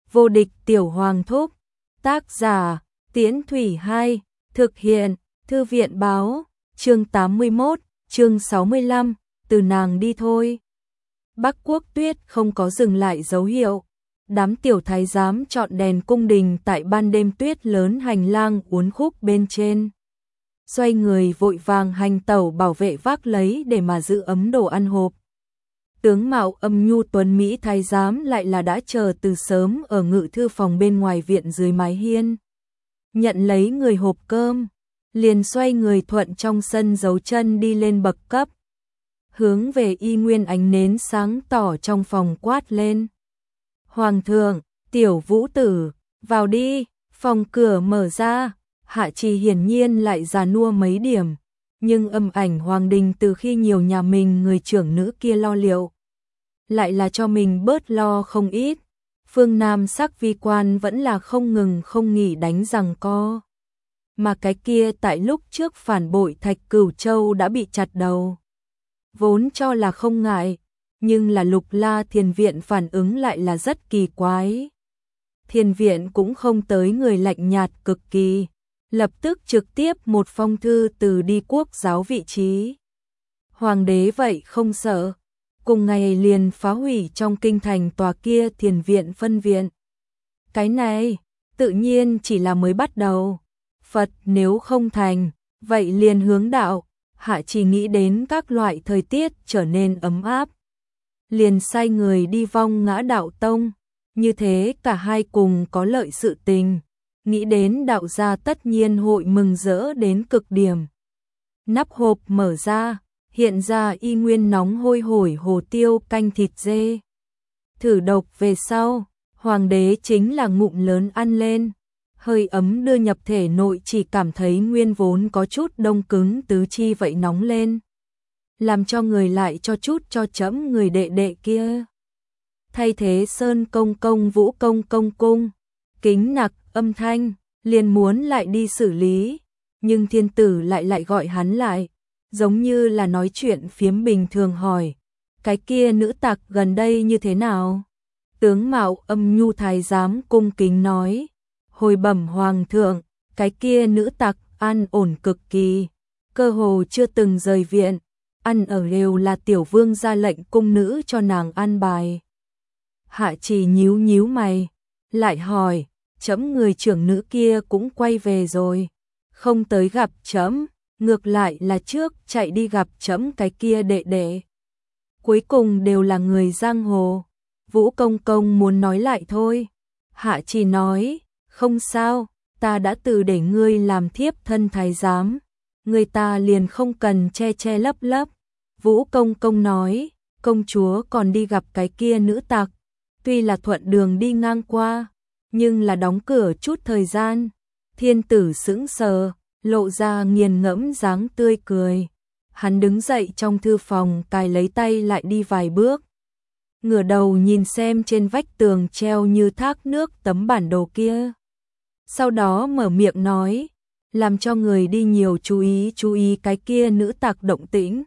Vô địch tiểu hoàng thúc. Tác giả Tiễn Thủy 2. Thực hiện Thư viện báo. Chương 81, chương 65. Từ nàng đi thôi. Bắc Quốc Tuyết không có dừng lại dấu hiệu. Đám tiểu thái giám chọn đèn cung đình tại ban đêm tuyết lớn hành lang uốn khúc bên trên. Xoay người vội vàng hành tẩu bảo vệ vác lấy để mà giữ ấm đồ ăn hộp. Tướng mạo âm nhu tuấn Mỹ thái giám lại là đã chờ từ sớm ở ngự thư phòng bên ngoài viện dưới mái hiên. Nhận lấy người hộp cơm, liền xoay người thuận trong sân giấu chân đi lên bậc cấp. Hướng về y nguyên ánh nến sáng tỏ trong phòng quát lên. Hoàng thượng, tiểu vũ tử, vào đi, phòng cửa mở ra. Hạ Trì hiển nhiên lại già nua mấy điểm, nhưng âm ảnh hoàng đình từ khi nhiều nhà mình người trưởng nữ kia lo liệu, lại là cho mình bớt lo không ít. Phương Nam sắc vi quan vẫn là không ngừng không nghỉ đánh giằng co. Mà cái kia tại lúc trước phản bội Thạch Cửu Châu đã bị chặt đầu. Vốn cho là không ngại, nhưng là Lục La Thiền Viện phản ứng lại là rất kỳ quái. Thiền Viện cũng không tới người lạnh nhạt cực kỳ, lập tức trực tiếp một phong thư từ đi quốc giáo vị trí. Hoàng đế vậy không sợ, cùng ngày liền phá hủy trong kinh thành tòa kia Thiền Viện phân viện. Cái này, tự nhiên chỉ là mới bắt đầu. Phật nếu không thành, vậy liền hướng đạo. Hạ chỉ nghĩ đến các loại thời tiết trở nên ấm áp, liền sai người đi vong Ngã Đạo Tông, như thế cả hai cùng có lợi sự tình, nghĩ đến đạo gia tất nhiên hội mừng rỡ đến cực điểm. Nắp hộp mở ra, hiện ra y nguyên nóng hôi hổi hồ tiêu canh thịt dê. Thử độc về sau, hoàng đế chính là ngụm lớn ăn lên. Hơi ấm đưa nhập thể nội, chỉ cảm thấy nguyên vốn có chút đông cứng tứ chi vậy nóng lên. Làm cho người lại cho chút cho chấm người đệ đệ kia. Thay thế Sơn công công Vũ công công cung, kính nặc âm thanh, liền muốn lại đi xử lý. Nhưng thiên tử lại gọi hắn lại, giống như là nói chuyện phiếm bình thường hỏi. Cái kia nữ tặc gần đây như thế nào? Tướng mạo âm nhu thái giám cung kính nói. Hồi bẩm hoàng thượng, cái kia nữ tặc an ổn cực kỳ, cơ hồ chưa từng rời viện, ăn ở đều là tiểu vương ra lệnh cung nữ cho nàng an bài. Hạ Trì nhíu nhíu mày, lại hỏi, chấm người trưởng nữ kia cũng quay về rồi, không tới gặp chấm, ngược lại là trước chạy đi gặp chấm cái kia đệ đệ. Cuối cùng đều là người giang hồ. Vũ công công muốn nói lại thôi. Hạ Trì nói, không sao, ta đã từ để ngươi làm thiếp thân thái giám, người ta liền không cần che che lấp lấp. Vũ công công nói, công chúa còn đi gặp cái kia nữ tặc, tuy là thuận đường đi ngang qua, nhưng là đóng cửa chút thời gian. Thiên tử sững sờ, lộ ra nghiền ngẫm dáng tươi cười. Hắn đứng dậy trong thư phòng, cài lấy tay lại đi vài bước. Ngửa đầu nhìn xem trên vách tường treo như thác nước tấm bản đồ kia. Sau đó mở miệng nói, làm cho người đi nhiều chú ý cái kia nữ tặc động tĩnh.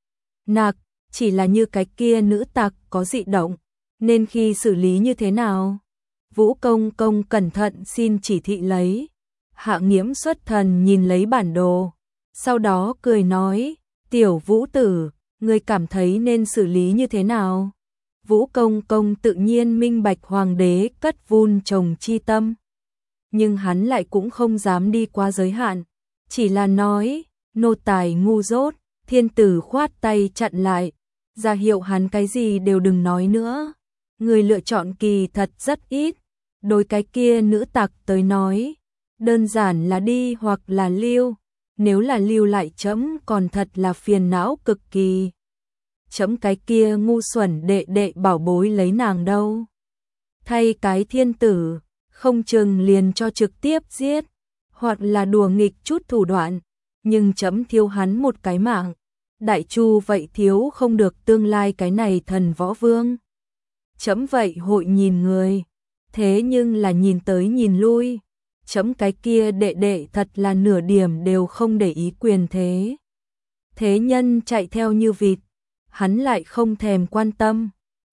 Nặc, chỉ là như cái kia nữ tặc có dị động, nên khi xử lý như thế nào? Vũ công công cẩn thận xin chỉ thị lấy. Hạ Nghiễm xuất thần nhìn lấy bản đồ, sau đó cười nói, tiểu Vũ tử, ngươi cảm thấy nên xử lý như thế nào? Vũ công công tự nhiên minh bạch hoàng đế cất vun trồng chi tâm. Nhưng hắn lại cũng không dám đi qua giới hạn, chỉ là nói, nô tài ngu dốt. Thiên tử khoát tay chặn lại, ra hiệu hắn cái gì đều đừng nói nữa. Người lựa chọn kỳ thật rất ít, đối cái kia nữ tặc tới nói, đơn giản là đi hoặc là lưu, nếu là lưu lại chấm còn thật là phiền não cực kỳ. Chấm cái kia ngu xuẩn đệ đệ bảo bối lấy nàng đâu. Thay cái thiên tử, không chừng liền cho trực tiếp giết, hoặc là đùa nghịch chút thủ đoạn, nhưng chấm thiếu hắn một cái mạng. Đại Chu vậy thiếu không được tương lai cái này thần võ vương. Chấm vậy hội nhìn người, thế nhưng là nhìn tới nhìn lui. Chấm cái kia đệ đệ thật là nửa điểm đều không để ý quyền thế. Thế nhân chạy theo như vịt, hắn lại không thèm quan tâm.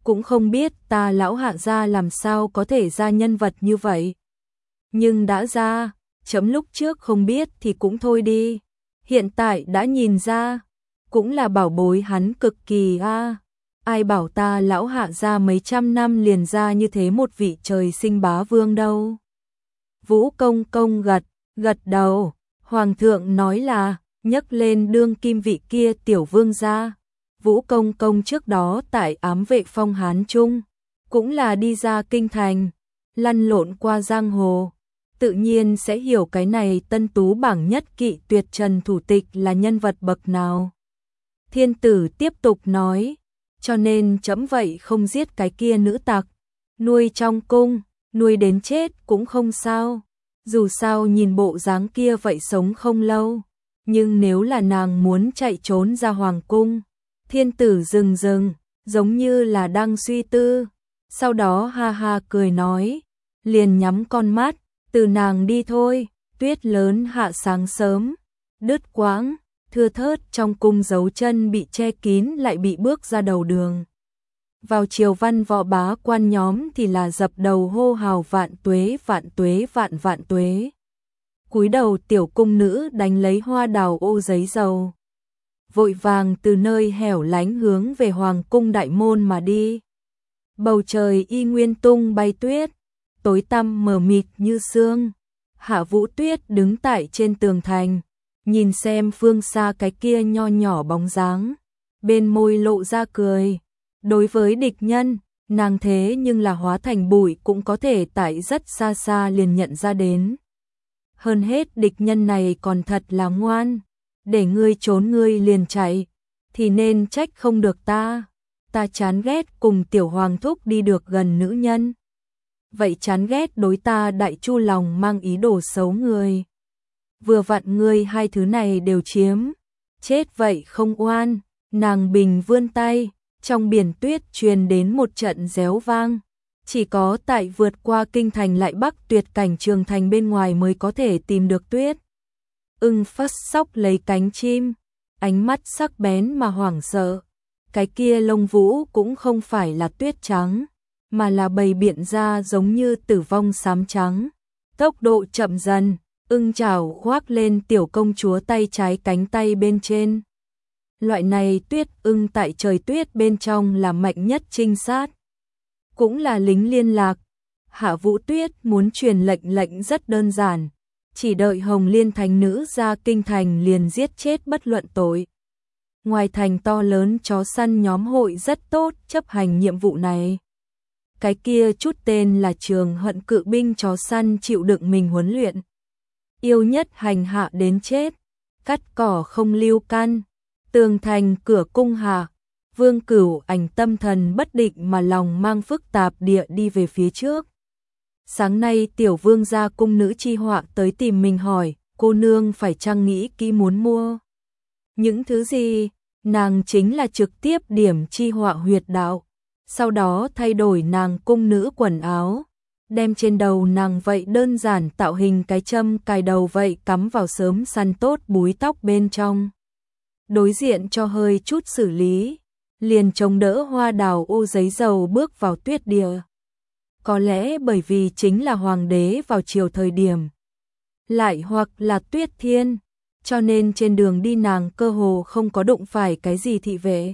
cũng không biết ta lão hạ gia làm sao có thể ra nhân vật như vậy. Nhưng đã ra, chấm lúc trước không biết thì cũng thôi đi. Hiện tại đã nhìn ra, cũng là bảo bối hắn cực kỳ a. Ai bảo ta lão hạ gia mấy trăm năm liền ra như thế một vị trời sinh bá vương đâu. Vũ công công gật đầu, hoàng thượng nói là nhấc lên đương kim vị kia tiểu vương gia. Vũ công công trước đó tại ám vệ phong Hán Trung, cũng là đi ra kinh thành, lăn lộn qua giang hồ, tự nhiên sẽ hiểu cái này tân tú bảng nhất kỵ tuyệt trần thủ tịch là nhân vật bậc nào. Thiên tử tiếp tục nói, cho nên chấm vậy không giết cái kia nữ tặc, nuôi trong cung, nuôi đến chết cũng không sao. Dù sao nhìn bộ dáng kia vậy sống không lâu, nhưng nếu là nàng muốn chạy trốn ra hoàng cung. Thiên tử dừng, giống như là đang suy tư, sau đó ha ha cười nói, liền nhắm con mắt, từ nàng đi thôi. Tuyết lớn hạ sáng sớm, đứt quãng, thưa thớt trong cung dấu chân bị che kín lại bị bước ra đầu đường. Vào chiều văn võ bá quan nhóm thì là dập đầu hô hào vạn tuế vạn tuế. Cúi đầu tiểu cung nữ đánh lấy hoa đào ô giấy dầu, vội vàng từ nơi hẻo lánh hướng về hoàng cung đại môn mà đi. Bầu trời y nguyên tung bay tuyết, tối tăm mờ mịt như sương. Hạ Vũ Tuyết đứng tại trên tường thành, nhìn xem phương xa cái kia nho nhỏ bóng dáng, bên môi lộ ra cười. Đối với địch nhân, nàng thế nhưng là hóa thành bụi cũng có thể tại rất xa xa liền nhận ra đến. Hơn hết địch nhân này còn thật là ngoan, để ngươi trốn ngươi liền chạy, thì nên trách không được ta. Ta chán ghét cùng tiểu hoàng thúc đi được gần nữ nhân, vậy chán ghét đối ta đại chu lòng mang ý đồ xấu người. Vừa vặn ngươi hai thứ này đều chiếm, chết vậy không oan. Nàng bình vươn tay, trong biển tuyết truyền đến một trận réo vang. Chỉ có tại vượt qua kinh thành lại bắc tuyệt cảnh trường thành bên ngoài mới có thể tìm được tuyết. Ưng phất sóc lấy cánh chim, ánh mắt sắc bén mà hoảng sợ. Cái kia lông vũ cũng không phải là tuyết trắng, mà là bầy biện ra giống như tử vong xám trắng. Tốc độ chậm dần, ưng chảo khoác lên tiểu công chúa tay trái cánh tay bên trên. Loại này tuyết ưng tại trời tuyết bên trong là mạnh nhất trinh sát, cũng là lính liên lạc. Hạ Vũ Tuyết muốn truyền lệnh rất đơn giản, chỉ đợi Hồng Liên thánh nữ ra kinh thành liền giết chết bất luận tội. Ngoài thành to lớn chó săn nhóm hội rất tốt chấp hành nhiệm vụ này. Cái kia chút tên là Trường Hận cự binh chó săn chịu đựng mình huấn luyện, yêu nhất hành hạ đến chết, cắt cỏ không lưu căn. Tường thành cửa cung hạ, Vương Cửu Ảnh tâm thần bất định mà lòng mang phức tạp địa đi về phía trước. Sáng nay tiểu vương gia cung nữ Chi Họa tới tìm mình hỏi, cô nương phải chăng nghĩ kỹ muốn mua những thứ gì. Nàng chính là trực tiếp điểm Chi Họa huyệt đạo, sau đó thay đổi nàng cung nữ quần áo, đem trên đầu nàng vậy đơn giản tạo hình cái châm cài đầu vậy cắm vào sớm săn tốt búi tóc bên trong. Đối diện cho hơi chút xử lý, liền chống đỡ hoa đào ô giấy dầu bước vào tuyết địa. Có lẽ bởi vì chính là hoàng đế vào chiều thời điểm, lại hoặc là tuyết thiên, cho nên trên đường đi nàng cơ hồ không có đụng phải cái gì thị vệ.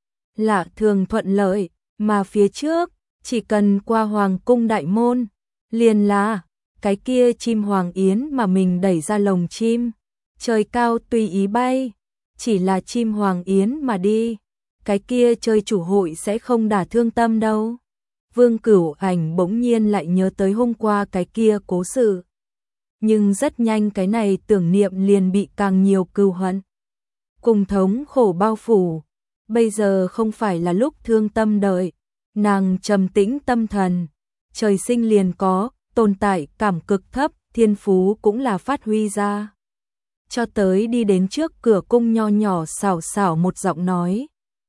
Lạ thường thuận lợi, mà phía trước, chỉ cần qua hoàng cung đại môn, liền là cái kia chim hoàng yến mà mình đẩy ra lồng chim, trời cao tùy ý bay. Chỉ là chim hoàng yến mà đi, cái kia chơi chủ hội sẽ không đả thương tâm đâu. Vương Cửu Ảnh bỗng nhiên lại nhớ tới hôm qua cái kia cố sự. Nhưng rất nhanh cái này tưởng niệm liền bị càng nhiều cừu hận cùng thống khổ bao phủ. Bây giờ không phải là lúc thương tâm đợi, nàng trầm tĩnh tâm thần, trời sinh liền có, tồn tại cảm cực thấp, thiên phú cũng là phát huy ra. Cho tới đi đến trước cửa cung nho nhỏ xảo xảo một giọng nói.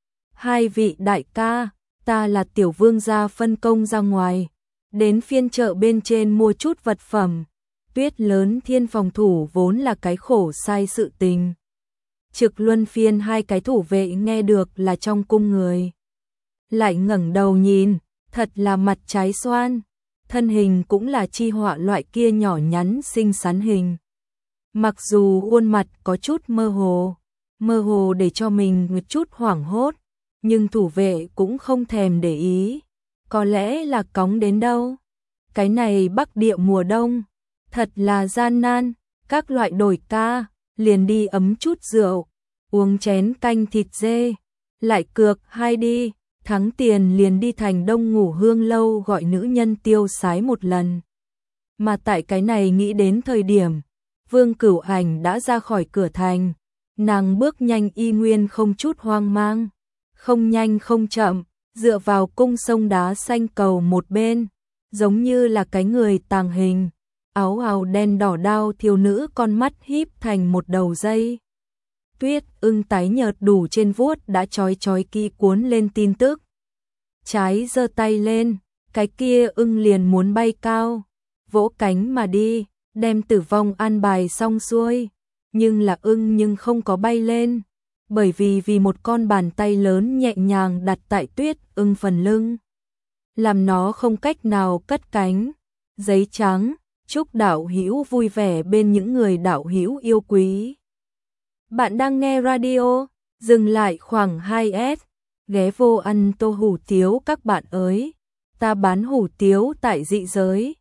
Hai vị đại ca, ta là tiểu vương gia phân công ra ngoài, đến phiên chợ bên trên mua chút vật phẩm. Tuyết lớn thiên phòng thủ vốn là cái khổ sai sự tình. Trực luân phiên hai cái thủ vệ nghe được là trong cung người. lại ngẩng đầu nhìn, thật là mặt trái xoan, thân hình cũng là chi họa loại kia nhỏ nhắn xinh xắn hình. Mặc dù khuôn mặt có chút mơ hồ để cho mình một chút hoảng hốt, nhưng thủ vệ cũng không thèm để ý, có lẽ là cóng đến đâu. Cái này Bắc Địa mùa đông, thật là gian nan, các loại đổi ca, liền đi ấm chút rượu, uống chén canh thịt dê, lại cược hai đi, thắng tiền liền đi thành Đông Ngủ Hương lâu gọi nữ nhân tiêu sái một lần. Mà tại cái này nghĩ đến thời điểm, Vương Cửu Ảnh đã ra khỏi cửa thành, nàng bước nhanh y nguyên không chút hoang mang, không nhanh không chậm, dựa vào cung sông đá xanh cầu một bên, giống như là cái người tàng hình, áo ào đen đỏ đao thiếu nữ con mắt híp thành một đầu dây. Tuyết ưng tái nhợt đủ trên vuốt đã chói kỳ cuốn lên tin tức. Trái giơ tay lên, cái kia ưng liền muốn bay cao, vỗ cánh mà đi, đem Tử Vong an bài xong xuôi, nhưng là ưng nhưng không có bay lên, bởi vì một con bàn tay lớn nhẹ nhàng đặt tại Tuyết ưng phần lưng, làm nó không cách nào cất cánh. Giấy trắng, chúc đạo hữu vui vẻ bên những người đạo hữu yêu quý. Bạn đang nghe radio, dừng lại khoảng 2S, ghé vô ăn tô hủ tiếu các bạn ơi, ta bán hủ tiếu tại dị giới.